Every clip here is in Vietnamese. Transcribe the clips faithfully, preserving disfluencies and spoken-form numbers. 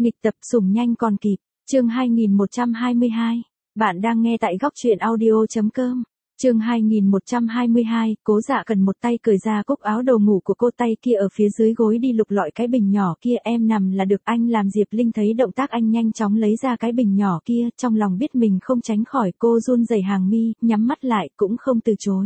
Nghịch tập sủng nhanh còn kịp, chương hai nghìn một trăm hai mươi hai. Bạn đang nghe tại góc truyện audio.com. Chương hai nghìn một trăm hai mươi hai, Cố Dạ Cần một tay cởi ra cúc áo đồ ngủ của cô, tay kia ở phía dưới gối đi lục lọi cái bình nhỏ kia. Em nằm là được anh làm. Diệp Linh thấy động tác anh nhanh chóng lấy ra cái bình nhỏ kia, trong lòng biết mình không tránh khỏi, cô run rẩy hàng mi, nhắm mắt lại cũng không từ chối.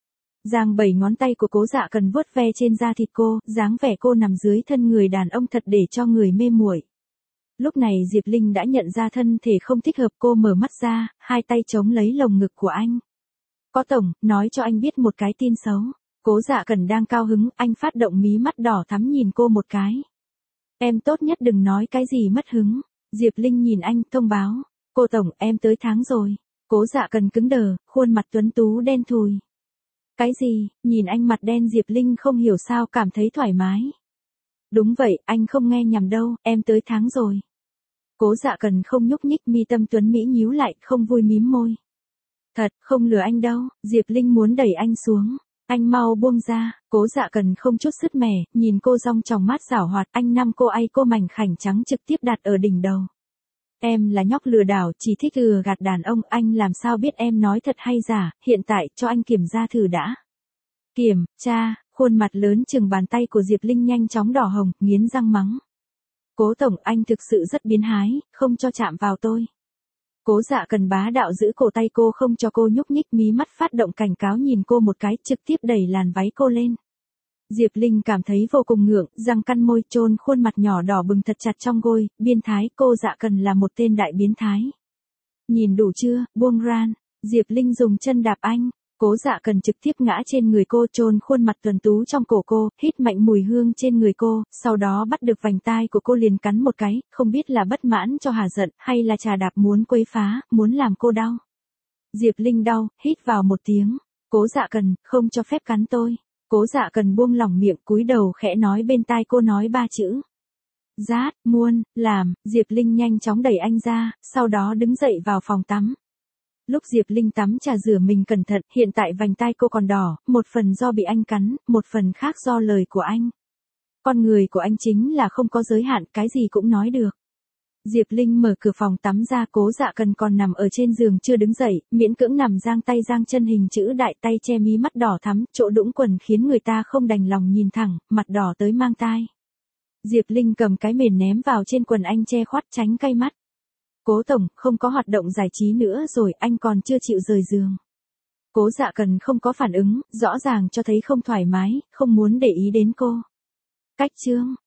Giang bảy ngón tay của Cố Dạ Cần vuốt ve trên da thịt cô, dáng vẻ cô nằm dưới thân người đàn ông thật để cho người mê muội. Lúc này Diệp Linh đã nhận ra thân thể không thích hợp, cô mở mắt ra, hai tay chống lấy lồng ngực của anh. Có tổng, nói cho anh biết một cái tin xấu. Cố Dạ Cần đang cao hứng, anh phát động mí mắt đỏ thắm nhìn cô một cái. Em tốt nhất đừng nói cái gì mất hứng. Diệp Linh nhìn anh, thông báo. Cô tổng, em tới tháng rồi. Cố Dạ Cần cứng đờ, khuôn mặt tuấn tú đen thùi. Cái gì? Nhìn anh mặt đen, Diệp Linh không hiểu sao cảm thấy thoải mái. Đúng vậy, anh không nghe nhầm đâu, em tới tháng rồi. Cố Dạ Cần không nhúc nhích, mi tâm tuấn mỹ nhíu lại, không vui mím môi. Thật, không lừa anh đâu. Diệp Linh muốn đẩy anh xuống. Anh mau buông ra. Cố Dạ Cần không chút sứt mẻ, nhìn cô dong tròng mắt giảo hoạt, anh nắm cô ai cô mảnh khảnh trắng trực tiếp đặt ở đỉnh đầu. Em là nhóc lừa đảo, chỉ thích lừa gạt đàn ông, anh làm sao biết em nói thật hay giả, hiện tại cho anh kiểm tra thử đã. Kiểm tra, khuôn mặt lớn chừng bàn tay của Diệp Linh nhanh chóng đỏ hồng, nghiến răng mắng. Cố tổng, anh thực sự rất biến thái, không cho chạm vào tôi. Cố Dạ Cần bá đạo giữ cổ tay cô không cho cô nhúc nhích, mí mắt phát động cảnh cáo nhìn cô một cái, trực tiếp đẩy làn váy cô lên. Diệp Linh cảm thấy vô cùng ngượng, răng căn môi, chôn khuôn mặt nhỏ đỏ bừng thật chặt trong gôi, biên thái, cô Dạ Cần là một tên đại biến thái. Nhìn đủ chưa, buông ran. Diệp Linh dùng chân đạp anh. Cố Dạ Cần trực tiếp ngã trên người cô, chôn khuôn mặt tuấn tú trong cổ cô, hít mạnh mùi hương trên người cô, sau đó bắt được vành tai của cô liền cắn một cái, không biết là bất mãn cho hả giận, hay là trà đạp muốn quấy phá, muốn làm cô đau. Diệp Linh đau, hít vào một tiếng. Cố Dạ Cần, không cho phép cắn tôi. Cố Dạ Cần buông lỏng miệng, cúi đầu khẽ nói bên tai cô, nói ba chữ. Rát, muôn, làm. Diệp Linh nhanh chóng đẩy anh ra, sau đó đứng dậy vào phòng tắm. Lúc Diệp Linh tắm trà rửa mình cẩn thận, hiện tại vành tai cô còn đỏ, một phần do bị anh cắn, một phần khác do lời của anh. Con người của anh chính là không có giới hạn, cái gì cũng nói được. Diệp Linh mở cửa phòng tắm ra, Cố Dạ Cần còn nằm ở trên giường chưa đứng dậy, miễn cưỡng nằm giang tay giang chân hình chữ đại, tay che mí mắt đỏ thắm, chỗ đũng quần khiến người ta không đành lòng nhìn thẳng, mặt đỏ tới mang tai. Diệp Linh cầm cái mền ném vào trên quần anh che khuất tránh cay mắt. Cố tổng, không có hoạt động giải trí nữa rồi, anh còn chưa chịu rời giường. Cố Dạ Cần không có phản ứng, rõ ràng cho thấy không thoải mái, không muốn để ý đến cô. Cách chương,